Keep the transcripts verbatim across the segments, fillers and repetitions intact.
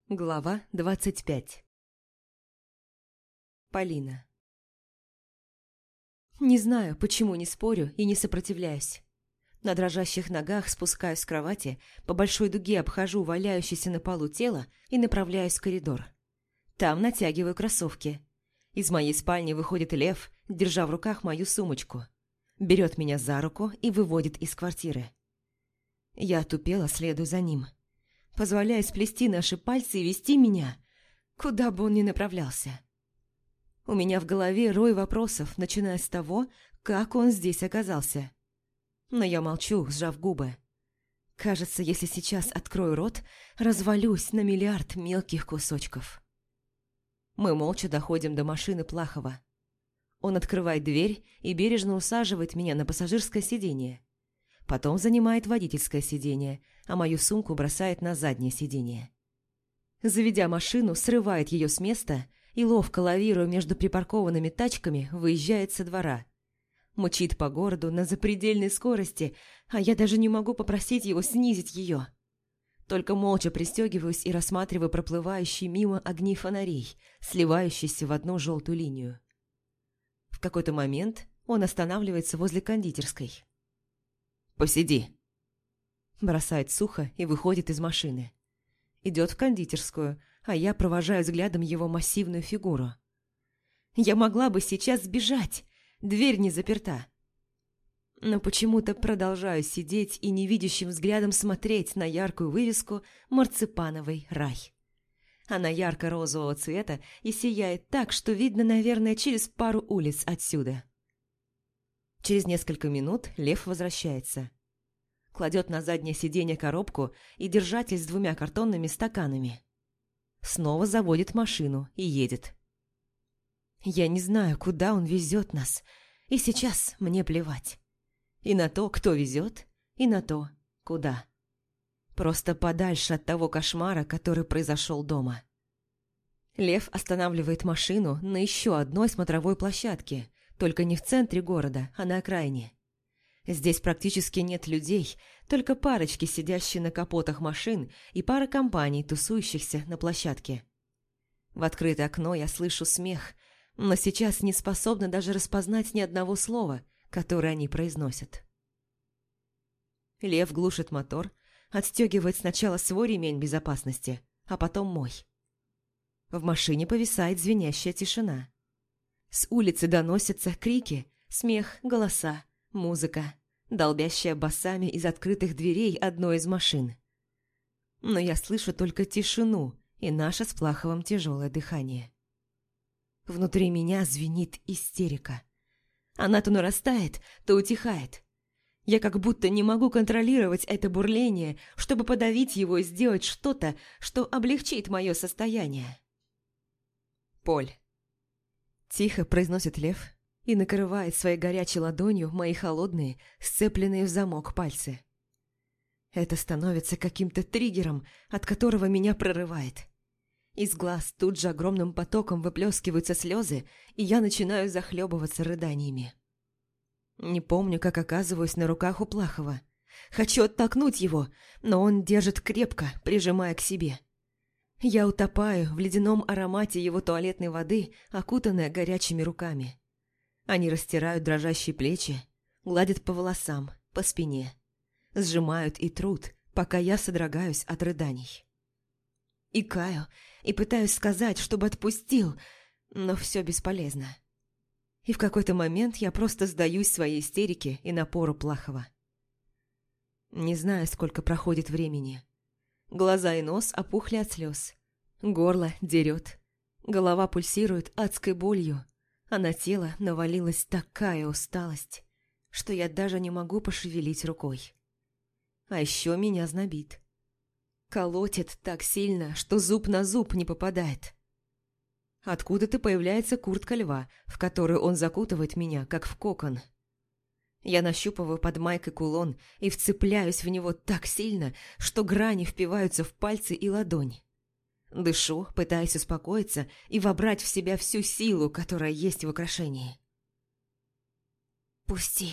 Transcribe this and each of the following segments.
Глава двадцать пять. Полина. Не знаю, почему не спорю и не сопротивляюсь. На дрожащих ногах спускаюсь с кровати, по большой дуге обхожу валяющееся на полу тело и направляюсь в коридор. Там натягиваю кроссовки. Из моей спальни выходит Лев, держа в руках мою сумочку. Берет меня за руку и выводит из квартиры. Я отупела, следую за ним. Позволяя сплести наши пальцы и вести меня, куда бы он ни направлялся. У меня в голове рой вопросов, начиная с того, как он здесь оказался. Но я молчу, сжав губы. Кажется, если сейчас открою рот, развалюсь на миллиард мелких кусочков. Мы молча доходим до машины Плахова. Он открывает дверь и бережно усаживает меня на пассажирское сиденье. Потом занимает водительское сиденье, а мою сумку бросает на заднее сиденье. Заведя машину, срывает ее с места и, ловко лавируя между припаркованными тачками, выезжает со двора. Мчит по городу на запредельной скорости, а я даже не могу попросить его снизить ее. Только молча пристегиваюсь и рассматриваю проплывающие мимо огни фонарей, сливающиеся в одну желтую линию. В какой-то момент он останавливается возле кондитерской. «Посиди», – бросает сухо и выходит из машины. Идет в кондитерскую, а я провожаю взглядом его массивную фигуру. Я могла бы сейчас сбежать, дверь не заперта. Но почему-то продолжаю сидеть и невидящим взглядом смотреть на яркую вывеску «Марципановый рай». Она ярко-розового цвета и сияет так, что видно, наверное, через пару улиц отсюда. Через несколько минут Лев возвращается. Кладет на заднее сиденье коробку и держатель с двумя картонными стаканами. Снова заводит машину и едет. Я не знаю, куда он везет нас, и сейчас мне плевать. И на то, кто везет, и на то, куда. Просто подальше от того кошмара, который произошел дома. Лев останавливает машину на еще одной смотровой площадке, только не в центре города, а на окраине. Здесь практически нет людей, только парочки, сидящие на капотах машин, и пара компаний, тусующихся на площадке. В открытое окно я слышу смех, но сейчас не способна даже распознать ни одного слова, которое они произносят. Лев глушит мотор, отстегивает сначала свой ремень безопасности, а потом мой. В машине повисает звенящая тишина. С улицы доносятся крики, смех, голоса, музыка, долбящая басами из открытых дверей одной из машин. Но я слышу только тишину и наше с Плаховым тяжелое дыхание. Внутри меня звенит истерика. Она то нарастает, то утихает. Я как будто не могу контролировать это бурление, чтобы подавить его и сделать что-то, что облегчит мое состояние. «Поль», – тихо произносит Лев и накрывает своей горячей ладонью мои холодные, сцепленные в замок пальцы. Это становится каким-то триггером, от которого меня прорывает. Из глаз тут же огромным потоком выплескиваются слезы, и я начинаю захлебываться рыданиями. Не помню, как оказываюсь на руках у Плахова. Хочу оттолкнуть его, но он держит крепко, прижимая к себе. Я утопаю в ледяном аромате его туалетной воды, окутанная горячими руками. Они растирают дрожащие плечи, гладят по волосам, по спине. Сжимают и трут, пока я содрогаюсь от рыданий. Икаю и пытаюсь сказать, чтобы отпустил, но все бесполезно. И в какой-то момент я просто сдаюсь своей истерике и напору Плахова. Не знаю, сколько проходит времени. Глаза и нос опухли от слез. Горло дерет. Голова пульсирует адской болью, а на тело навалилась такая усталость, что я даже не могу пошевелить рукой. А еще меня знобит. Колотит так сильно, что зуб на зуб не попадает. Откуда-то появляется куртка Льва, в которую он закутывает меня, как в кокон. Я нащупываю под майкой кулон и вцепляюсь в него так сильно, что грани впиваются в пальцы и ладонь. Дышу, пытаясь успокоиться и вобрать в себя всю силу, которая есть в украшении. «Пусти!»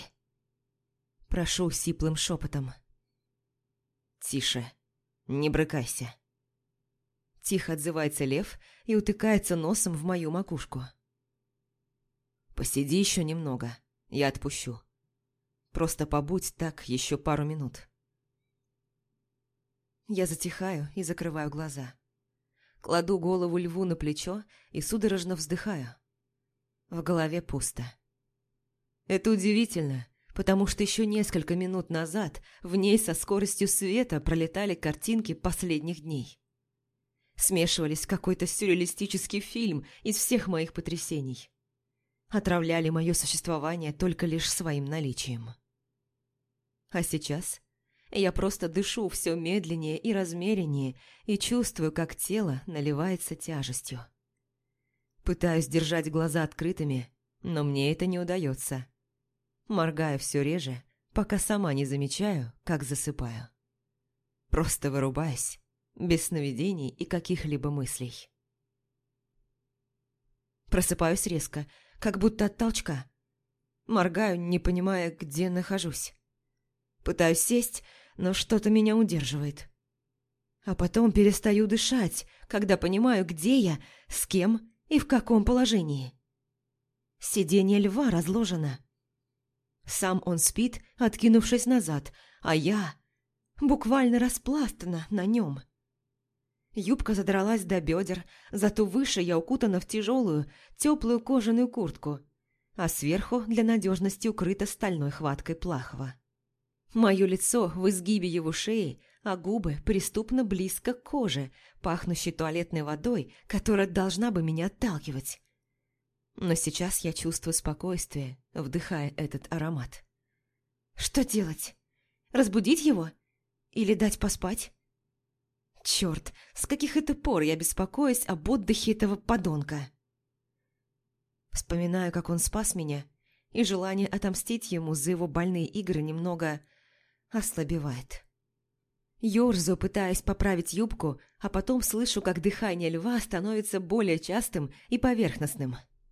Прошу сиплым шепотом. «Тише, не брыкайся!» Тихо отзывается Лев и утыкается носом в мою макушку. «Посиди еще немного, я отпущу. Просто побудь так еще пару минут». Я затихаю и закрываю глаза. Кладу голову Льву на плечо и судорожно вздыхаю. В голове пусто. Это удивительно, потому что еще несколько минут назад в ней со скоростью света пролетали картинки последних дней. Смешивались в какой-то сюрреалистический фильм из всех моих потрясений. Отравляли мое существование только лишь своим наличием. А сейчас я просто дышу все медленнее и размереннее и чувствую, как тело наливается тяжестью. Пытаюсь держать глаза открытыми, но мне это не удается. Моргаю все реже, пока сама не замечаю, как засыпаю. Просто вырубаюсь, без сновидений и каких-либо мыслей. Просыпаюсь резко, как будто от толчка. Моргаю, не понимая, где нахожусь. Пытаюсь сесть, но что-то меня удерживает. А потом перестаю дышать, когда понимаю, где я, с кем и в каком положении. Сиденье Льва разложено. Сам он спит, откинувшись назад, а я буквально распластана на нем. Юбка задралась до бедер, зато выше я укутана в тяжелую, теплую кожаную куртку, а сверху для надежности укрыта стальной хваткой Плахова. Мое лицо в изгибе его шеи, а губы преступно близко к коже, пахнущей туалетной водой, которая должна бы меня отталкивать. Но сейчас я чувствую спокойствие, вдыхая этот аромат. Что делать? Разбудить его? Или дать поспать? Черт, с каких это пор я беспокоюсь об отдыхе этого подонка? Вспоминаю, как он спас меня, и желание отомстить ему за его больные игры немного ослабевает. Ёрзаю, пытаясь поправить юбку, а потом слышу, как дыхание Льва становится более частым и поверхностным.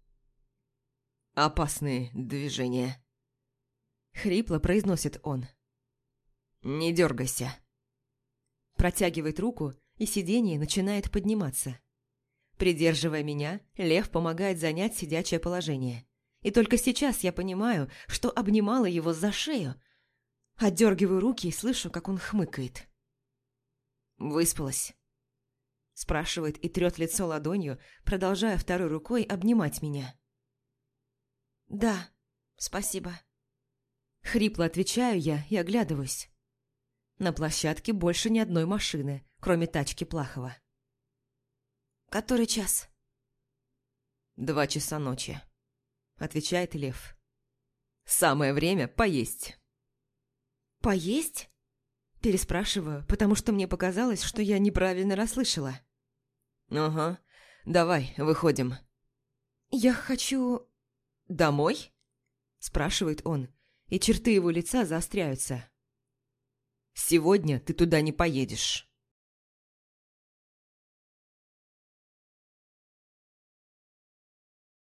«Опасные движения», — хрипло произносит он. «Не дергайся». Протягивает руку, и сиденье начинает подниматься. Придерживая меня, Лев помогает занять сидячее положение. И только сейчас я понимаю, что обнимала его за шею. Отдергиваю руки и слышу, как он хмыкает. «Выспалась?» Спрашивает и трет лицо ладонью, продолжая второй рукой обнимать меня. «Да, спасибо». Хрипло отвечаю я и оглядываюсь. На площадке больше ни одной машины, кроме тачки Плахова. «Который час?» «Два часа ночи», — отвечает Лев. «Самое время поесть». «Поесть?» – переспрашиваю, потому что мне показалось, что я неправильно расслышала. «Ага, давай, выходим». «Я хочу...» «Домой?» – спрашивает он, и черты его лица заостряются. «Сегодня ты туда не поедешь».